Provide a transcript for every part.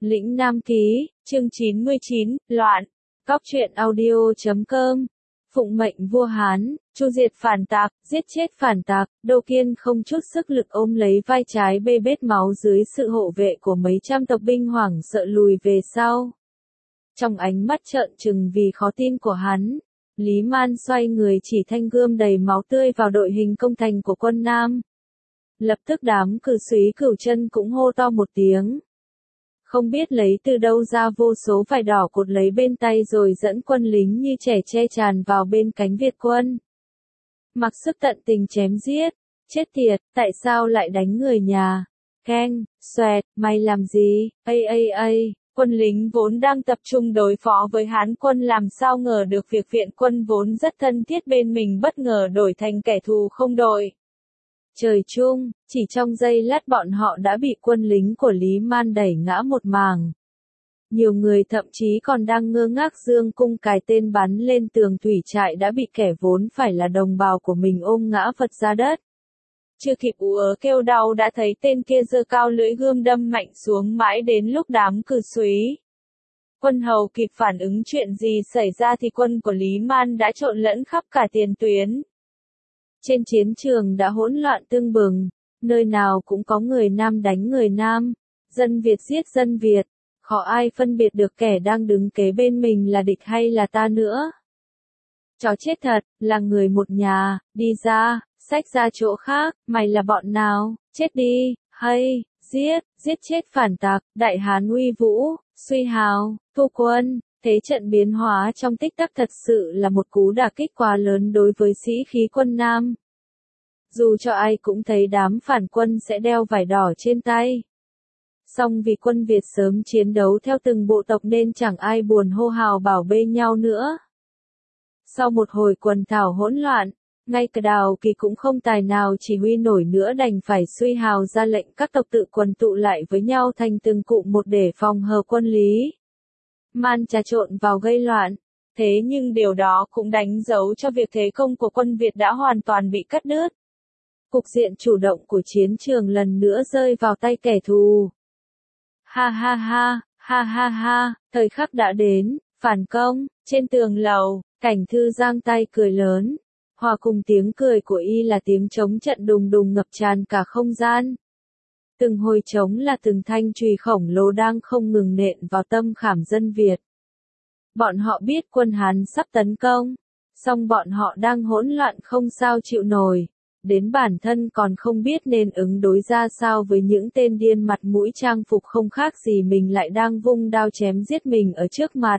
Lĩnh Nam Ký, chương 99, Loạn. Cóc truyện audio.com. Phụng mệnh vua Hán, chu diệt phản tặc, giết chết phản tặc. Đô Kiên không chút sức lực ôm lấy vai trái bê bết máu dưới sự hộ vệ của mấy trăm tộc binh hoảng sợ lùi về sau. Trong ánh mắt trợn trừng vì khó tin của hắn, Lý Man xoay người chỉ thanh gươm đầy máu tươi vào đội hình công thành của quân Nam. Lập tức đám cử súy Cửu Chân cũng hô to một tiếng. Không biết lấy từ đâu ra vô số vải đỏ cột lấy bên tay rồi dẫn quân lính như trẻ tre tràn vào bên cánh Việt quân. Mặc sức tận tình chém giết. Chết tiệt, tại sao lại đánh người nhà? Keng, xoẹt, mày làm gì? Quân lính vốn đang tập trung đối phó với Hán quân làm sao ngờ được việc viện quân vốn rất thân thiết bên mình bất ngờ đổi thành kẻ thù không đội trời chung, chỉ trong giây lát bọn họ đã bị quân lính của Lý Man đẩy ngã một màng. Nhiều người thậm chí còn đang ngơ ngác giương cung cài tên bắn lên tường thủy trại đã bị kẻ vốn phải là đồng bào của mình ôm ngã vật ra đất. Chưa kịp ú ớ kêu đau đã thấy tên kia giơ cao lưỡi gươm đâm mạnh xuống mãi đến lúc đám cử súy quân hầu kịp phản ứng chuyện gì xảy ra thì quân của Lý Man đã trộn lẫn khắp cả tiền tuyến. Trên chiến trường đã hỗn loạn tương bừng, nơi nào cũng có người Nam đánh người Nam, dân Việt giết dân Việt, khó ai phân biệt được kẻ đang đứng kế bên mình là địch hay là ta nữa. Chó chết thật, là người một nhà, đi ra, xách ra chỗ khác, mày là bọn nào, chết đi, hay, giết chết phản tặc, đại Hán uy vũ, suy hào, thu quân. Thế trận biến hóa trong tích tắc thật sự là một cú đả kích quá lớn đối với sĩ khí quân Nam. Dù cho ai cũng thấy đám phản quân sẽ đeo vải đỏ trên tay. Song vì quân Việt sớm chiến đấu theo từng bộ tộc nên chẳng ai buồn hô hào bảo bê nhau nữa. Sau một hồi quần thảo hỗn loạn, ngay cả Đào Kỳ cũng không tài nào chỉ huy nổi nữa đành phải suy hào ra lệnh các tộc tự quần tụ lại với nhau thành từng cụm một để phòng hờ quân Lý Man trà trộn vào gây loạn. Thế nhưng điều đó cũng đánh dấu cho việc thế công của quân Việt đã hoàn toàn bị cắt đứt. Cục diện chủ động của chiến trường lần nữa rơi vào tay kẻ thù. Ha, thời khắc đã đến, phản công, trên tường lầu, Cảnh Thư giang tay cười lớn. Hòa cùng tiếng cười của y là tiếng trống trận đùng đùng ngập tràn cả không gian. Từng hồi trống là từng thanh chùy khổng lồ đang không ngừng nện vào tâm khảm dân Việt. Bọn họ biết quân Hán sắp tấn công, song bọn họ đang hỗn loạn không sao chịu nổi, đến bản thân còn không biết nên ứng đối ra sao với những tên điên mặt mũi trang phục không khác gì mình lại đang vung đao chém giết mình ở trước mặt.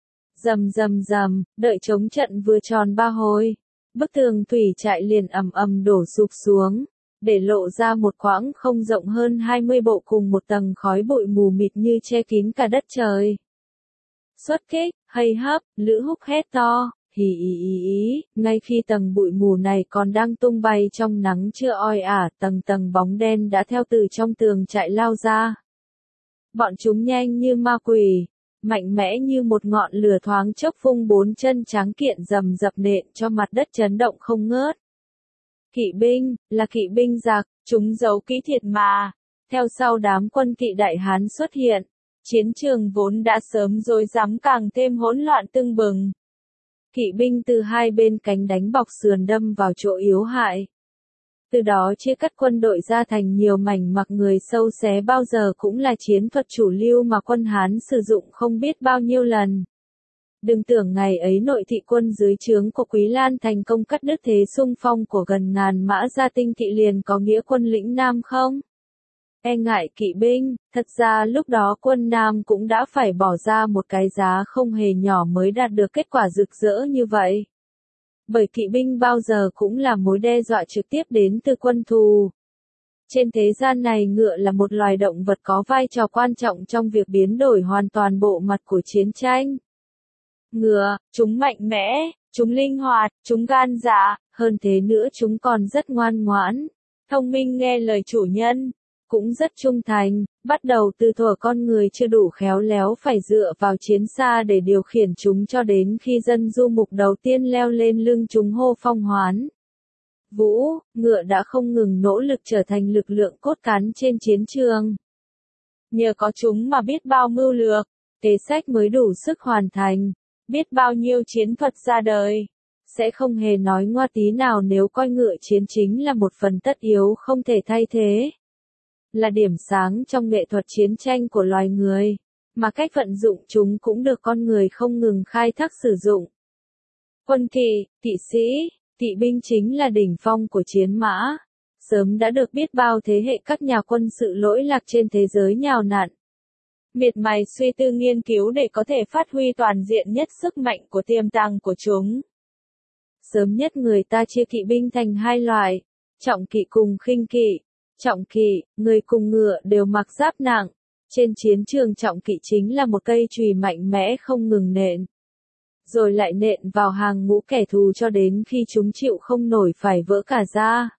Rầm, đợi trống trận vừa tròn 3 hồi, bức tường thủy trại liền ầm đổ sụp xuống, để lộ ra một khoảng không rộng hơn 20 bộ cùng một tầng khói bụi mù mịt như che kín cả đất trời. Xuất kích, hay hấp, Lữ Húc hét to, hì, ngay khi tầng bụi mù này còn đang tung bay trong nắng chưa oi ả, tầng bóng đen đã theo từ trong tường trại lao ra. Bọn chúng nhanh như ma quỷ, mạnh mẽ như một ngọn lửa thoáng chốc phung 4 chân tráng kiện rầm rập nện cho mặt đất chấn động không ngớt. Kỵ binh, là kỵ binh giặc, chúng giấu kỹ thiệt mà. Theo sau đám quân kỵ đại Hán xuất hiện, chiến trường vốn đã sớm rối rắm càng thêm hỗn loạn tưng bừng. Kỵ binh từ hai bên cánh đánh bọc sườn đâm vào chỗ yếu hại. Từ đó chia cắt quân đội ra thành nhiều mảnh mặc người sâu xé bao giờ cũng là chiến thuật chủ lưu mà quân Hán sử dụng không biết bao nhiêu lần. Đừng tưởng ngày ấy nội thị quân dưới trướng của Quý Lan thành công cắt đứt thế xung phong của gần ngàn mã gia tinh kỵ liền có nghĩa quân lĩnh Nam không? E ngại kỵ binh, thật ra lúc đó quân Nam cũng đã phải bỏ ra một cái giá không hề nhỏ mới đạt được kết quả rực rỡ như vậy. Bởi kỵ binh bao giờ cũng là mối đe dọa trực tiếp đến từ quân thù. Trên thế gian này ngựa là một loài động vật có vai trò quan trọng trong việc biến đổi hoàn toàn bộ mặt của chiến tranh. Ngựa, chúng mạnh mẽ, chúng linh hoạt, chúng gan dạ, hơn thế nữa chúng còn rất ngoan ngoãn, thông minh nghe lời chủ nhân, cũng rất trung thành, bắt đầu từ thuở con người chưa đủ khéo léo phải dựa vào chiến xa để điều khiển chúng cho đến khi dân du mục đầu tiên leo lên lưng chúng hô phong hoán. Vũ, ngựa đã không ngừng nỗ lực trở thành lực lượng cốt cán trên chiến trường. Nhờ có chúng mà biết bao mưu lược, kế sách mới đủ sức hoàn thành, biết bao nhiêu chiến thuật ra đời. Sẽ không hề nói ngoa tí nào nếu coi ngựa chiến chính là một phần tất yếu không thể thay thế. Là điểm sáng trong nghệ thuật chiến tranh của loài người, mà cách vận dụng chúng cũng được con người không ngừng khai thác sử dụng. Quân kỵ, kỵ sĩ, kỵ binh chính là đỉnh phong của chiến mã. Sớm đã được biết bao thế hệ các nhà quân sự lỗi lạc trên thế giới nhào nặn, miệt mài suy tư nghiên cứu để có thể phát huy toàn diện nhất sức mạnh của tiềm tàng của chúng. Sớm nhất người ta chia kỵ binh thành hai loại, trọng kỵ cùng khinh kỵ. Trọng kỵ, người cùng ngựa đều mặc giáp nặng. Trên chiến trường trọng kỵ chính là một cây chùy mạnh mẽ không ngừng nện. Rồi lại nện vào hàng ngũ kẻ thù cho đến khi chúng chịu không nổi phải vỡ cả da.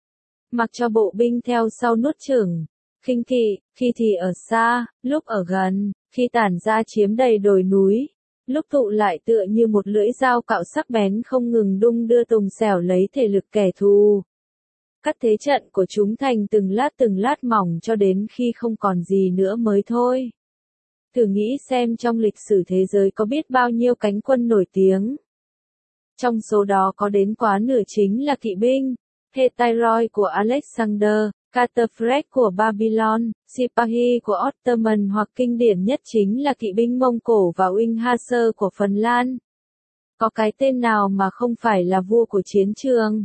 Mặc cho bộ binh theo sau nuốt chửng. Khinh kỵ, khi thì ở xa, lúc ở gần, khi tản ra chiếm đầy đồi núi, lúc tụ lại tựa như một lưỡi dao cạo sắc bén không ngừng đung đưa tùng xẻo lấy thể lực kẻ thù. Cắt thế trận của chúng thành từng lát mỏng cho đến khi không còn gì nữa mới thôi. Thử nghĩ xem trong lịch sử thế giới có biết bao nhiêu cánh quân nổi tiếng. Trong số đó có đến quá nửa chính là kỵ binh, Hetairoi của Alexander, Cartafrex của Babylon, Sipahi của Ottoman hoặc kinh điển nhất chính là kỵ binh Mông Cổ và Winghasser của Phần Lan. Có cái tên nào mà không phải là vua của chiến trường?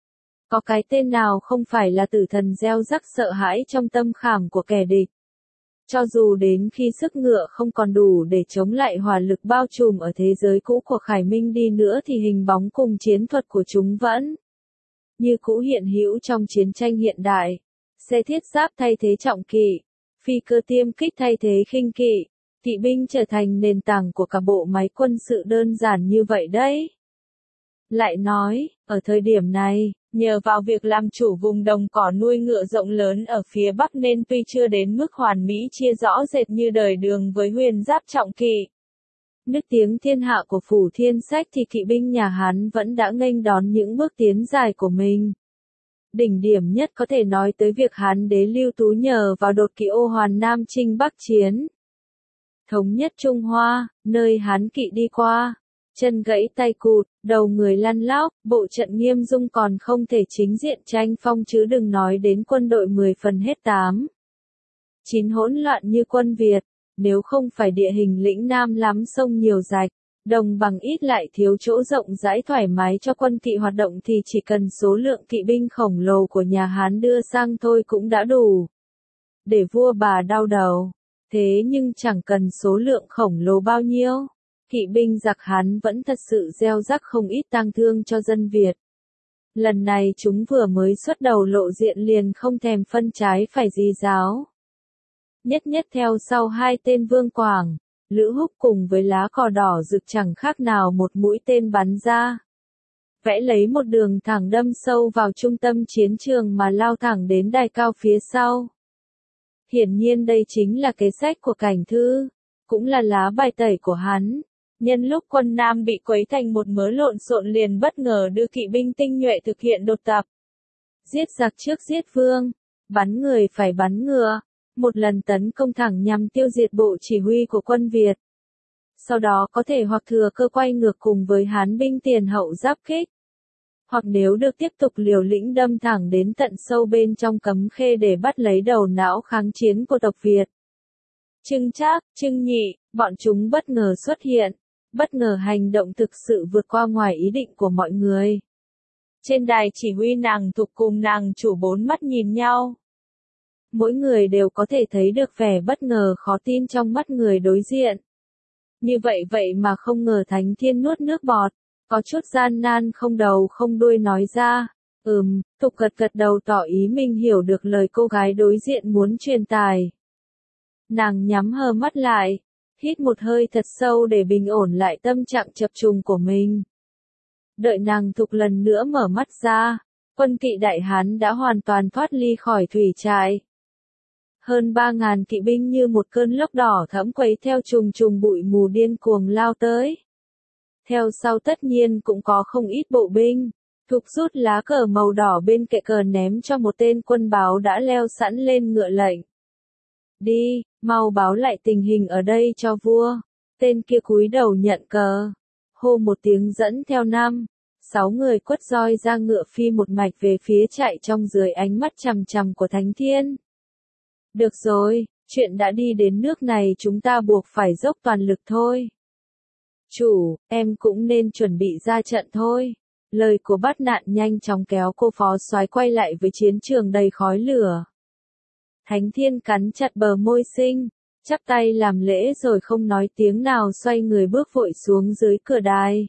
Có cái tên nào không phải là tử thần gieo rắc sợ hãi trong tâm khảm của kẻ địch? Cho dù đến khi sức ngựa không còn đủ để chống lại hỏa lực bao trùm ở thế giới cũ của Khải Minh đi nữa thì hình bóng cùng chiến thuật của chúng vẫn như cũ hiện hữu trong chiến tranh hiện đại. Xe thiết giáp thay thế trọng kỵ, phi cơ tiêm kích thay thế khinh kỵ, kỵ binh trở thành nền tảng của cả bộ máy quân sự đơn giản như vậy đấy. Lại nói, ở thời điểm này, nhờ vào việc làm chủ vùng đồng cỏ nuôi ngựa rộng lớn ở phía Bắc nên tuy chưa đến mức hoàn mỹ chia rõ rệt như đời Đường với huyền giáp trọng kỵ, nức tiếng thiên hạ của Phủ Thiên Sách thì kỵ binh nhà Hán vẫn đã nghênh đón những bước tiến dài của mình. Đỉnh điểm nhất có thể nói tới việc Hán đế Lưu Tú nhờ vào đột kỵ ô hoàn Nam chinh Bắc chiến, thống nhất Trung Hoa, nơi Hán kỵ đi qua, chân gãy tay cụt, đầu người lăn lóc, bộ trận nghiêm dung còn không thể chính diện tranh phong chứ đừng nói đến quân đội 10 phần hết 8. 9 hỗn loạn như quân Việt, nếu không phải địa hình lĩnh Nam lắm sông nhiều rạch, đồng bằng ít lại thiếu chỗ rộng rãi thoải mái cho quân kỵ hoạt động thì chỉ cần số lượng kỵ binh khổng lồ của nhà Hán đưa sang thôi cũng đã đủ để vua bà đau đầu. Thế nhưng chẳng cần số lượng khổng lồ bao nhiêu, kỵ binh giặc Hán vẫn thật sự gieo rắc không ít tang thương cho dân Việt. Lần này chúng vừa mới xuất đầu lộ diện liền không thèm phân trái phải gì giáo. Nhất theo sau hai tên Vương Quảng, Lữ Húc cùng với lá cờ đỏ rực chẳng khác nào một mũi tên bắn ra. Vẽ lấy một đường thẳng đâm sâu vào trung tâm chiến trường mà lao thẳng đến đài cao phía sau. Hiển nhiên đây chính là kế sách của Cảnh Thư, cũng là lá bài tẩy của hắn. Nhân lúc quân Nam bị quấy thành một mớ lộn xộn liền bất ngờ đưa kỵ binh tinh nhuệ thực hiện đột tập. Giết giặc trước giết vương, bắn người phải bắn ngựa, một lần tấn công thẳng nhằm tiêu diệt bộ chỉ huy của quân Việt. Sau đó có thể hoặc thừa cơ quay ngược cùng với Hán binh tiền hậu giáp kích, hoặc nếu được tiếp tục liều lĩnh đâm thẳng đến tận sâu bên trong Cấm Khê để bắt lấy đầu não kháng chiến của tộc Việt. Trưng Trác, Trưng Nhị, bọn chúng bất ngờ xuất hiện, bất ngờ hành động thực sự vượt qua ngoài ý định của mọi người. Trên đài chỉ huy nàng Thục cùng nàng Chủ bốn mắt nhìn nhau. Mỗi người đều có thể thấy được vẻ bất ngờ khó tin trong mắt người đối diện. Như vậy mà không ngờ Thánh Thiên nuốt nước bọt, có chút gian nan không đầu không đuôi nói ra. Thục gật đầu tỏ ý mình hiểu được lời cô gái đối diện muốn truyền tải. Nàng nhắm hờ mắt lại, hít một hơi thật sâu để bình ổn lại tâm trạng chập trùng của mình. Đợi nàng Thục lần nữa mở mắt ra, quân kỵ Đại Hán đã hoàn toàn thoát ly khỏi thủy trại. Hơn 3.000 kỵ binh như một cơn lốc đỏ thẫm quấy theo trùng bụi mù điên cuồng lao tới. Theo sau tất nhiên cũng có không ít bộ binh. Thục rút lá cờ màu đỏ bên kệ cờ ném cho một tên quân báo đã leo sẵn lên ngựa lệnh. Đi, mau báo lại tình hình ở đây cho vua. Tên kia cúi đầu nhận cờ. Hô một tiếng dẫn theo 6 người quất roi ra ngựa phi một mạch về phía trại trong dưới ánh mắt chằm chằm của Thánh Thiên. Được rồi, chuyện đã đi đến nước này chúng ta buộc phải dốc toàn lực thôi. Chủ, em cũng nên chuẩn bị ra trận thôi. Lời của Bát Nạn nhanh chóng kéo cô phó soái quay lại với chiến trường đầy khói lửa. Thánh Thiên cắn chặt bờ môi xinh, chắp tay làm lễ rồi không nói tiếng nào xoay người bước vội xuống dưới cửa đài.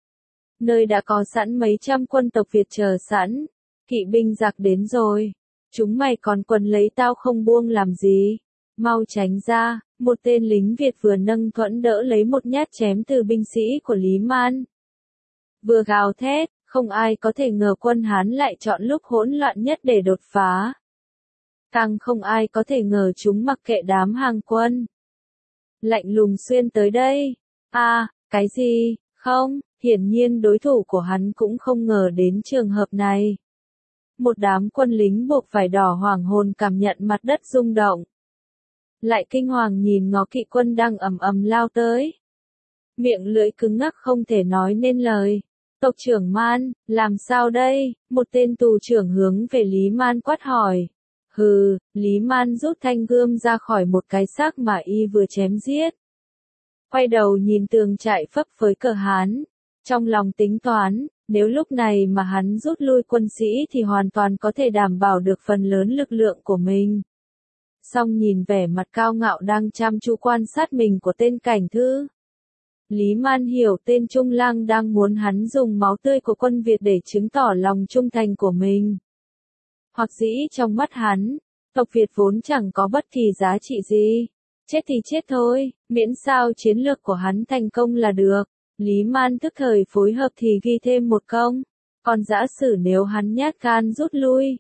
Nơi đã có sẵn mấy trăm quân tộc Việt chờ sẵn, kỵ binh giặc đến rồi. Chúng mày còn quần lấy tao không buông làm gì? Mau tránh ra, một tên lính Việt vừa nâng thuẫn đỡ lấy một nhát chém từ binh sĩ của Lý Man. Vừa gào thét, không ai có thể ngờ quân Hán lại chọn lúc hỗn loạn nhất để đột phá. Càng không ai có thể ngờ chúng mặc kệ đám hàng quân. Lạnh lùng xuyên tới đây. Cái gì? Không, hiển nhiên đối thủ của hắn cũng không ngờ đến trường hợp này. Một đám quân lính buộc vải đỏ hoảng hồn cảm nhận mặt đất rung động. Lại kinh hoàng nhìn ngó kỵ quân đang ầm ầm lao tới. Miệng lưỡi cứng ngắc không thể nói nên lời. Tộc trưởng Man, làm sao đây? Một tên tù trưởng hướng về Lý Man quát hỏi. Hừ, Lý Man rút thanh gươm ra khỏi một cái xác mà y vừa chém giết. Quay đầu nhìn tường trại phấp phới cờ Hán. Trong lòng tính toán, nếu lúc này mà hắn rút lui quân sĩ thì hoàn toàn có thể đảm bảo được phần lớn lực lượng của mình. Song nhìn vẻ mặt cao ngạo đang chăm chú quan sát mình của tên cảnh thư. Lý Man hiểu tên Trung Lang đang muốn hắn dùng máu tươi của quân Việt để chứng tỏ lòng trung thành của mình. Hoặc dĩ trong mắt hắn, tộc Việt vốn chẳng có bất kỳ giá trị gì. Chết thì chết thôi, miễn sao chiến lược của hắn thành công là được. Lý Man tức thời phối hợp thì ghi thêm một công. Còn giả sử nếu hắn nhát gan rút lui.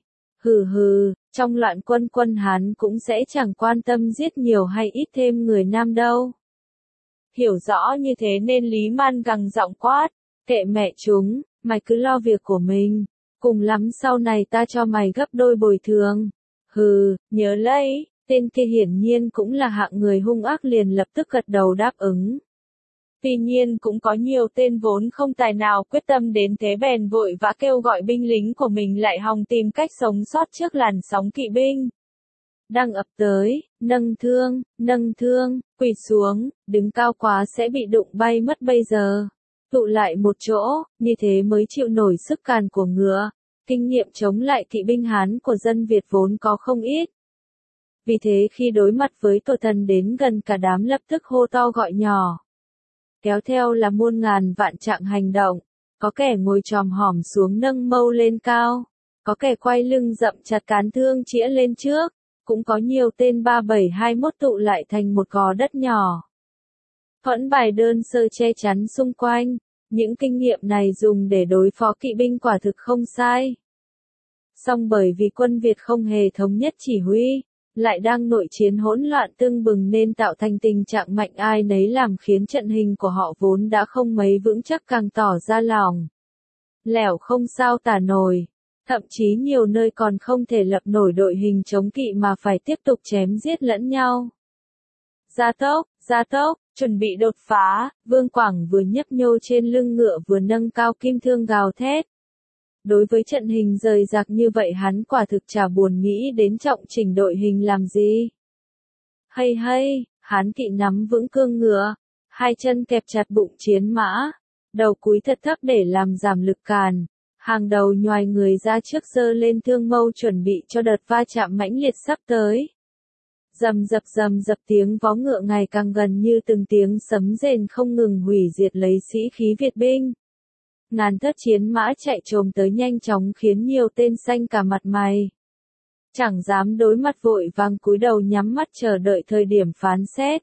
Trong loạn quân Hán cũng sẽ chẳng quan tâm giết nhiều hay ít thêm người Nam đâu. Hiểu rõ như thế nên Lý Man gằn giọng quát. Kệ mẹ chúng, mày cứ lo việc của mình. Cùng lắm sau này ta cho mày gấp đôi bồi thường. Nhớ lấy, tên kia hiển nhiên cũng là hạng người hung ác liền lập tức gật đầu đáp ứng. Tuy nhiên cũng có nhiều tên vốn không tài nào quyết tâm đến thế bèn vội vã kêu gọi binh lính của mình lại hòng tìm cách sống sót trước làn sóng kỵ binh. Đang ập tới, nâng thương, quỳ xuống, đứng cao quá sẽ bị đụng bay mất bây giờ. Tụ lại một chỗ, như thế mới chịu nổi sức càn của ngựa. Kinh nghiệm chống lại kỵ binh Hán của dân Việt vốn có không ít. Vì thế khi đối mặt với tội thần đến gần cả đám lập tức hô to gọi nhỏ. Kéo theo là muôn ngàn vạn trạng hành động. Có kẻ ngồi chòm hòm xuống nâng mâu lên cao. Có kẻ quay lưng dậm chặt cán thương chĩa lên trước. Cũng có nhiều tên 3721 tụ lại thành một gò đất nhỏ. Thuẫn bài đơn sơ che chắn xung quanh. Những kinh nghiệm này dùng để đối phó kỵ binh quả thực không sai. Song bởi vì quân Việt không hề thống nhất chỉ huy, lại đang nội chiến hỗn loạn tưng bừng nên tạo thành tình trạng mạnh ai nấy làm khiến trận hình của họ vốn đã không mấy vững chắc càng tỏ ra lỏng lẻo không sao tả nổi. Thậm chí nhiều nơi còn không thể lập nổi đội hình chống kỵ mà phải tiếp tục chém giết lẫn nhau. Gia tốc, chuẩn bị đột phá, Vương Quảng vừa nhấp nhô trên lưng ngựa vừa nâng cao kim thương gào thét. Đối với trận hình rời rạc như vậy hắn quả thực chả buồn nghĩ đến trọng chỉnh đội hình làm gì. Hay, Hán kỵ nắm vững cương ngựa, hai chân kẹp chặt bụng chiến mã, đầu cúi thật thấp để làm giảm lực càn. Hàng đầu nhoài người ra trước giơ lên thương mâu chuẩn bị cho đợt va chạm mãnh liệt sắp tới. Rầm dập tiếng vó ngựa ngày càng gần như từng tiếng sấm rền không ngừng hủy diệt lấy sĩ khí Việt binh. Ngàn thất chiến mã chạy trồm tới nhanh chóng khiến nhiều tên xanh cả mặt mày. Chẳng dám đối mặt vội vàng cúi đầu nhắm mắt chờ đợi thời điểm phán xét.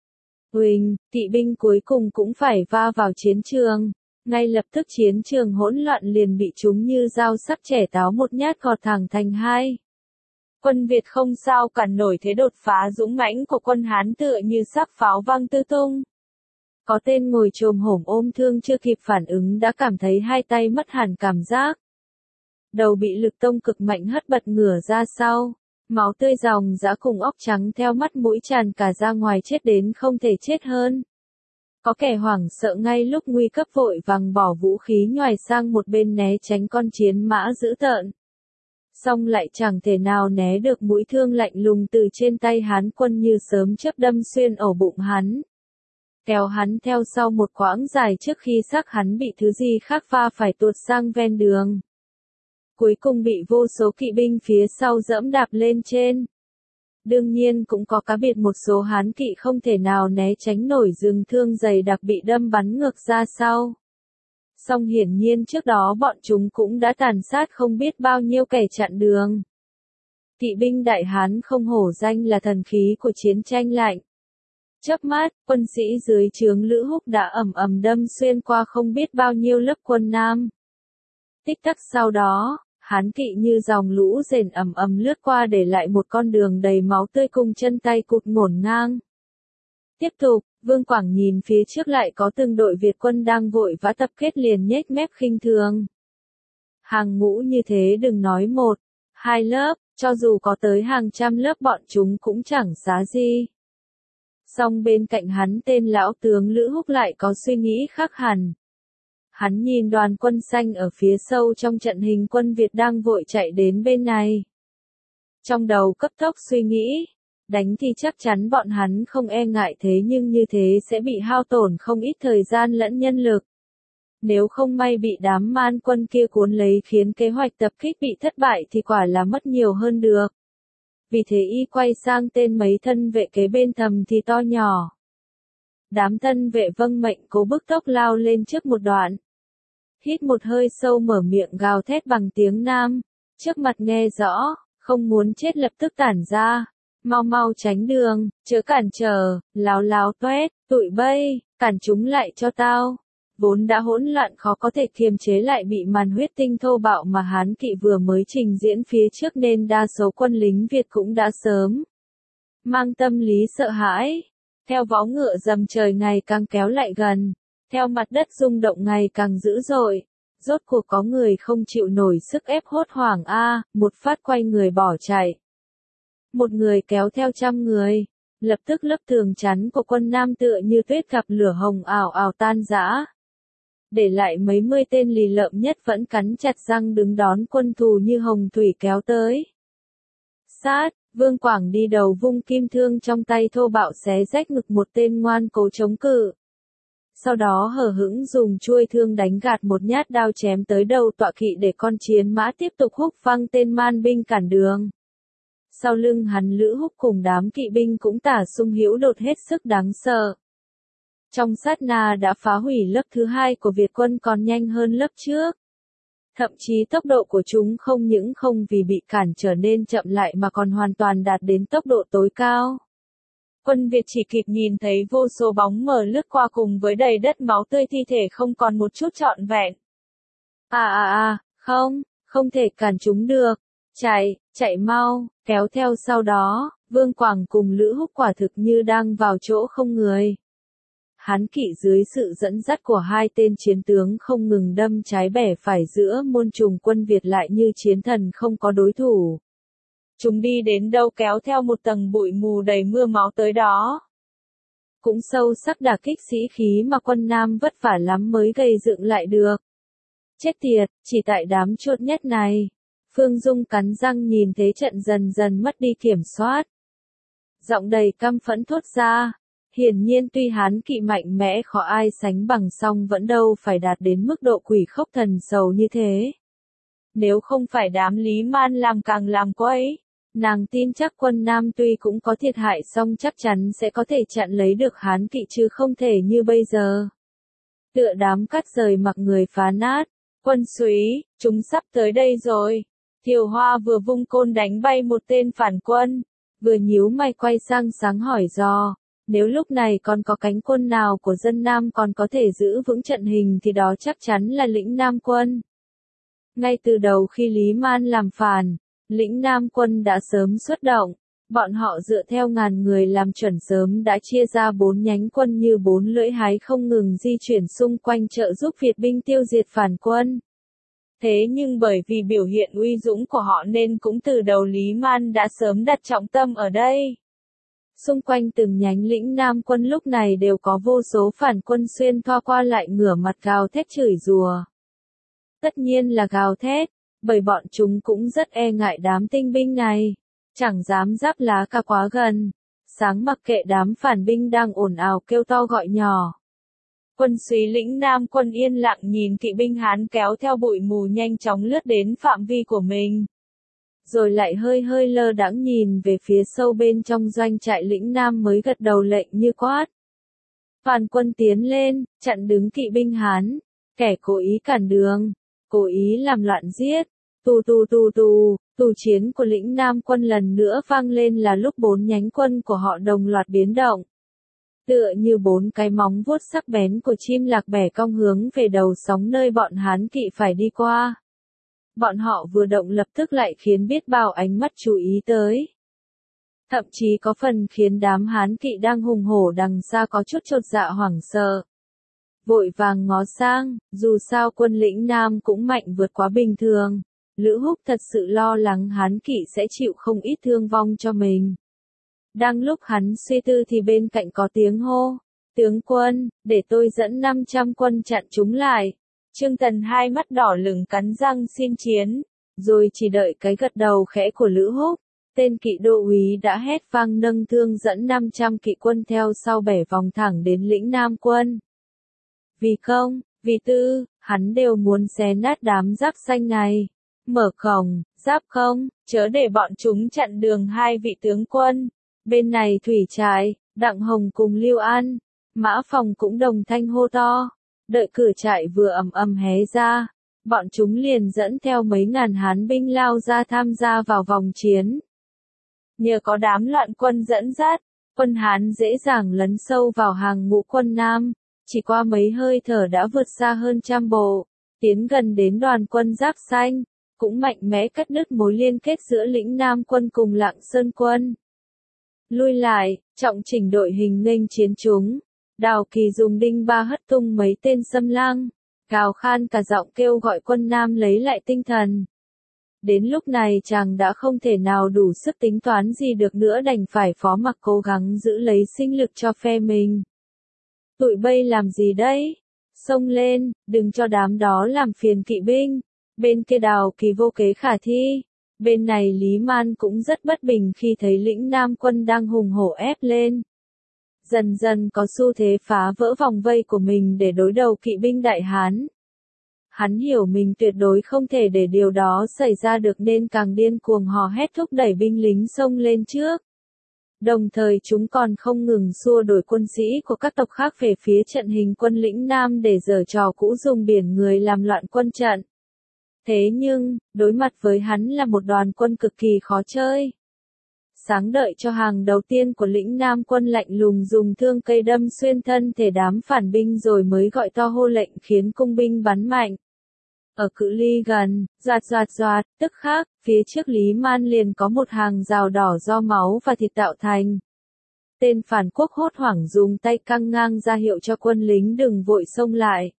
Kỵ binh cuối cùng cũng phải va vào chiến trường. Ngay lập tức chiến trường hỗn loạn liền bị chúng như dao sắc chẻ táo một nhát gọt thẳng thành hai. Quân Việt không sao cản nổi thế đột phá dũng mãnh của quân Hán tựa như sắc pháo văng tứ tung. Có tên ngồi chồm hổm ôm thương chưa kịp phản ứng đã cảm thấy hai tay mất hẳn cảm giác. Đầu bị lực tông cực mạnh hất bật ngửa ra sau. Máu tươi ròng rã cùng óc trắng theo mắt mũi tràn cả ra ngoài, chết đến không thể chết hơn. Có kẻ hoảng sợ ngay lúc nguy cấp vội vàng bỏ vũ khí nhoài sang một bên né tránh con chiến mã dữ tợn. Song lại chẳng thể nào né được mũi thương lạnh lùng từ trên tay Hán quân như sớm chớp đâm xuyên ổ bụng hắn. Kéo hắn theo sau một quãng dài trước khi xác hắn bị thứ gì khác va phải tuột sang ven đường. Cuối cùng bị vô số kỵ binh phía sau dẫm đạp lên trên. Đương nhiên cũng có cá biệt một số Hán kỵ không thể nào né tránh nổi rừng thương dày đặc bị đâm bắn ngược ra sau. Song hiển nhiên trước đó bọn chúng cũng đã tàn sát không biết bao nhiêu kẻ chặn đường. Kỵ binh Đại Hán không hổ danh là thần khí của chiến tranh lạnh. Chớp mắt, quân sĩ dưới trướng Lữ Húc đã ầm ầm đâm xuyên qua không biết bao nhiêu lớp quân Nam. Tích tắc sau đó, Hán kỵ như dòng lũ rền ầm ầm lướt qua để lại một con đường đầy máu tươi cùng chân tay cụt ngổn ngang. Tiếp tục, Vương Quảng nhìn phía trước lại có từng đội Việt quân đang vội vã tập kết liền nhếch mép khinh thường. Hàng ngũ như thế đừng nói một, hai lớp, cho dù có tới hàng trăm lớp bọn chúng cũng chẳng xá gì. Song bên cạnh hắn tên lão tướng Lữ Húc lại có suy nghĩ khác hẳn. Hắn nhìn đoàn quân xanh ở phía sâu trong trận hình quân Việt đang vội chạy đến bên này. Trong đầu cấp tốc suy nghĩ, đánh thì chắc chắn bọn hắn không e ngại thế nhưng như thế sẽ bị hao tổn không ít thời gian lẫn nhân lực. Nếu không may bị đám man quân kia cuốn lấy khiến kế hoạch tập kích bị thất bại thì quả là mất nhiều hơn được. Vì thế y quay sang tên mấy thân vệ kế bên thầm thì to nhỏ. Đám thân vệ vâng mệnh cố bức tốc lao lên trước một đoạn. Hít một hơi sâu mở miệng gào thét bằng tiếng Nam. Trước mặt nghe rõ, không muốn chết lập tức tản ra. Mau mau tránh đường, chớ cản trở, láo láo toét, tụi bay, cản chúng lại cho tao. Vốn đã hỗn loạn khó có thể kiềm chế lại bị màn huyết tinh thô bạo mà Hán kỵ vừa mới trình diễn phía trước nên đa số quân lính Việt cũng đã sớm mang tâm lý sợ hãi. Theo vó ngựa dầm trời ngày càng kéo lại gần, theo mặt đất rung động ngày càng dữ dội, rốt cuộc có người không chịu nổi sức ép hốt hoảng một phát quay người bỏ chạy. Một người kéo theo trăm người, lập tức lớp tường chắn của quân Nam tựa như tuyết gặp lửa hồng ảo ảo tan rã. Để lại mấy mươi tên lì lợm nhất vẫn cắn chặt răng đứng đón quân thù như hồng thủy kéo tới. Sát, Vương Quảng đi đầu vung kim thương trong tay thô bạo xé rách ngực một tên ngoan cố chống cự. Sau đó hờ hững dùng chuôi thương đánh gạt một nhát đao chém tới đầu tọa kỵ để con chiến mã tiếp tục húc văng tên man binh cản đường. Sau lưng hắn Lữ Húc cùng đám kỵ binh cũng tả sung hữu đột hết sức đáng sợ. Trong sát na đã phá hủy lớp thứ hai của Việt quân còn nhanh hơn lớp trước. Thậm chí tốc độ của chúng không những không vì bị cản trở nên chậm lại mà còn hoàn toàn đạt đến tốc độ tối cao. Quân Việt chỉ kịp nhìn thấy vô số bóng mờ lướt qua cùng với đầy đất máu tươi thi thể không còn một chút trọn vẹn. Không thể cản chúng được. Chạy mau, kéo theo sau đó, Vương Quảng cùng Lữ Húc quả thực như đang vào chỗ không người. Hán kỵ dưới sự dẫn dắt của hai tên chiến tướng không ngừng đâm trái bẻ phải giữa môn trùng quân Việt lại như chiến thần không có đối thủ. Chúng đi đến đâu kéo theo một tầng bụi mù đầy mưa máu tới đó. Cũng sâu sắc đả kích sĩ khí mà quân Nam vất vả lắm mới gây dựng lại được. Chết tiệt, chỉ tại đám chốt nhét này. Phương Dung cắn răng nhìn thế trận dần dần mất đi kiểm soát. Giọng đầy căm phẫn thốt ra. Hiển nhiên tuy Hán kỵ mạnh mẽ khó ai sánh bằng song vẫn đâu phải đạt đến mức độ quỷ khốc thần sầu như thế. Nếu không phải đám Lý Man làm càng làm quấy, nàng tin chắc quân Nam tuy cũng có thiệt hại song chắc chắn sẽ có thể chặn lấy được Hán kỵ chứ không thể như bây giờ. Tựa đám cát rời mặc người phá nát, quân súy, chúng sắp tới đây rồi. Thiều Hoa vừa vung côn đánh bay một tên phản quân, vừa nhíu mày quay sang sáng hỏi dò. Nếu lúc này còn có cánh quân nào của dân Nam còn có thể giữ vững trận hình thì đó chắc chắn là lĩnh Nam quân. Ngay từ đầu khi Lý Man làm phản, lĩnh Nam quân đã sớm xuất động. Bọn họ dựa theo ngàn người làm chuẩn sớm đã chia ra 4 nhánh quân như 4 lưỡi hái không ngừng di chuyển xung quanh trợ giúp Việt binh tiêu diệt phản quân. Thế nhưng bởi vì biểu hiện uy dũng của họ nên cũng từ đầu Lý Man đã sớm đặt trọng tâm ở đây. Xung quanh từng nhánh lĩnh Nam quân lúc này đều có vô số phản quân xuyên thoa qua lại ngửa mặt gào thét chửi rủa. Tất nhiên là gào thét, bởi bọn chúng cũng rất e ngại đám tinh binh này, chẳng dám giáp lá cả quá gần, sáng mặc kệ đám phản binh đang ồn ào kêu to gọi nhỏ. Quân Súy lĩnh Nam quân yên lặng nhìn kỵ binh Hán kéo theo bụi mù nhanh chóng lướt đến phạm vi của mình. Rồi lại hơi hơi lơ đãng nhìn về phía sâu bên trong doanh trại lĩnh Nam mới gật đầu lệnh như quát. Phản quân tiến lên, chặn đứng kỵ binh Hán, kẻ cố ý cản đường, cố ý làm loạn giết. Tù chiến của lĩnh Nam quân lần nữa vang lên là lúc 4 nhánh quân của họ đồng loạt biến động. Tựa như 4 cái móng vuốt sắc bén của chim lạc bẻ cong hướng về đầu sóng nơi bọn Hán kỵ phải đi qua. Bọn họ vừa động lập tức lại khiến biết bao ánh mắt chú ý tới. Thậm chí có phần khiến đám Hán kỵ đang hùng hổ đằng xa có chút chột dạ hoảng sợ. Vội vàng ngó sang, dù sao quân lĩnh Nam cũng mạnh vượt quá bình thường. Lữ Húc thật sự lo lắng Hán kỵ sẽ chịu không ít thương vong cho mình. Đang lúc hắn suy tư thì bên cạnh có tiếng hô. Tướng quân, để tôi dẫn 500 quân chặn chúng lại. Trương Tần hai mắt đỏ lửng cắn răng xin chiến. Rồi chỉ đợi cái gật đầu khẽ của Lữ Húc. Tên kỵ đô úy đã hét vang nâng thương dẫn 500 kỵ quân theo sau bẻ vòng thẳng đến lĩnh Nam quân. Vì công, vì tư, hắn đều muốn xé nát đám giáp xanh này. Mở cổng, giáp không, chớ để bọn chúng chặn đường hai vị tướng quân. Bên này Thủy Trại, Đặng Hồng cùng Lưu An, Mã Phòng cũng đồng thanh hô to. Đợi cửa trại vừa ầm ầm hé ra, bọn chúng liền dẫn theo mấy ngàn Hán binh lao ra tham gia vào vòng chiến. Nhờ có đám loạn quân dẫn dắt, quân Hán dễ dàng lấn sâu vào hàng ngũ quân Nam, chỉ qua mấy hơi thở đã vượt xa hơn 100 bộ, tiến gần đến đoàn quân giáp xanh, cũng mạnh mẽ cắt đứt mối liên kết giữa lĩnh Nam quân cùng Lạng Sơn quân. Lui lại, trọng chỉnh đội hình nghênh chiến chúng. Đào Kỳ dùng đinh ba hất tung mấy tên xâm lang, gào khan cả giọng kêu gọi quân Nam lấy lại tinh thần. Đến lúc này chàng đã không thể nào đủ sức tính toán gì được nữa, đành phải phó mặc cố gắng giữ lấy sinh lực cho phe mình. Tụi bây làm gì đấy? Xông lên, đừng cho đám đó làm phiền kỵ binh. Bên kia Đào Kỳ vô kế khả thi. Bên này Lý Man cũng rất bất bình khi thấy lĩnh Nam quân đang hùng hổ ép lên. Dần dần có xu thế phá vỡ vòng vây của mình để đối đầu kỵ binh Đại Hán. Hắn hiểu mình tuyệt đối không thể để điều đó xảy ra được nên càng điên cuồng hò hét thúc đẩy binh lính xông lên trước. Đồng thời chúng còn không ngừng xua đuổi quân sĩ của các tộc khác về phía trận hình quân lĩnh Nam để giở trò cũ dùng biển người làm loạn quân trận. Thế nhưng, đối mặt với hắn là một đoàn quân cực kỳ khó chơi. Sáng đợi cho hàng đầu tiên của lĩnh Nam quân lạnh lùng dùng thương cây đâm xuyên thân thể đám phản binh rồi mới gọi to hô lệnh khiến cung binh bắn mạnh. Ở cự ly gần, doạt, tức khắc, phía trước Lý Man liền có một hàng rào đỏ do máu và thịt tạo thành. Tên phản quốc hốt hoảng dùng tay căng ngang ra hiệu cho quân lính đừng vội xông lại.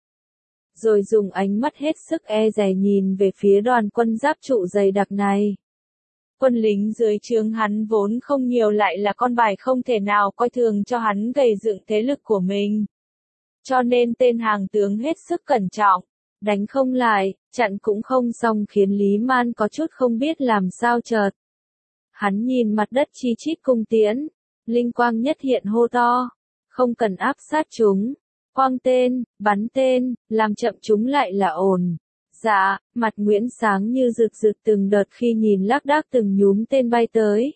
Rồi dùng ánh mắt hết sức e dè nhìn về phía đoàn quân giáp trụ dày đặc này. Quân lính dưới trướng hắn vốn không nhiều lại là con bài không thể nào coi thường cho hắn gầy dựng thế lực của mình. Cho nên tên hàng tướng hết sức cẩn trọng, đánh không lại, chặn cũng không xong khiến Lý Man có chút không biết làm sao chợt. Hắn nhìn mặt đất chi chít cung tiễn, linh quang nhất hiện hô to, không cần áp sát chúng. Quang tên, bắn tên, làm chậm chúng lại là ổn. Dạ, mặt Nguyễn sáng như rực rực từng đợt khi nhìn lác đác từng nhúm tên bay tới.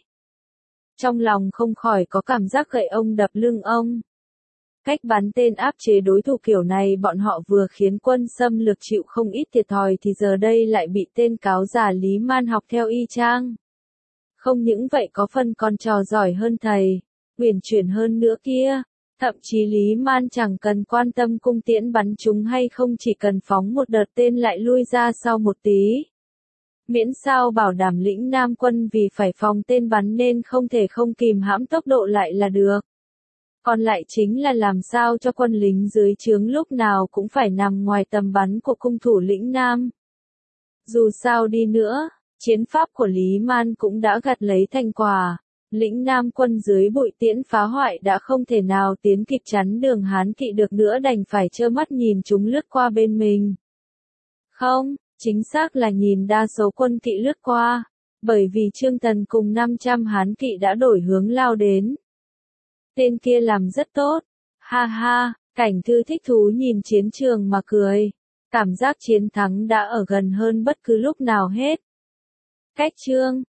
Trong lòng không khỏi có cảm giác gậy ông đập lưng ông. Cách bắn tên áp chế đối thủ kiểu này bọn họ vừa khiến quân xâm lược chịu không ít thiệt thòi thì giờ đây lại bị tên cáo già Lý Man học theo y chang. Không những vậy có phần còn trò giỏi hơn thầy, uyển chuyển hơn nữa kia. Thậm chí Lý Man chẳng cần quan tâm cung tiễn bắn chúng hay không, chỉ cần phóng một đợt tên lại lui ra sau một tí. Miễn sao bảo đảm lĩnh Nam quân vì phải phòng tên bắn nên không thể không kìm hãm tốc độ lại là được. Còn lại chính là làm sao cho quân lính dưới trướng lúc nào cũng phải nằm ngoài tầm bắn của cung thủ lĩnh Nam. Dù sao đi nữa, chiến pháp của Lý Man cũng đã gặt lấy thành quả. Lĩnh Nam quân dưới bụi tiễn phá hoại đã không thể nào tiến kịp chắn đường Hán Kỵ được nữa, đành phải trơ mắt nhìn chúng lướt qua bên mình. Không, chính xác là nhìn đa số quân Kỵ lướt qua, bởi vì Trương Tần cùng 500 Hán Kỵ đã đổi hướng lao đến. Tên kia làm rất tốt. Ha ha, Cảnh Thư thích thú nhìn chiến trường mà cười. Cảm giác chiến thắng đã ở gần hơn bất cứ lúc nào hết. Cách Trương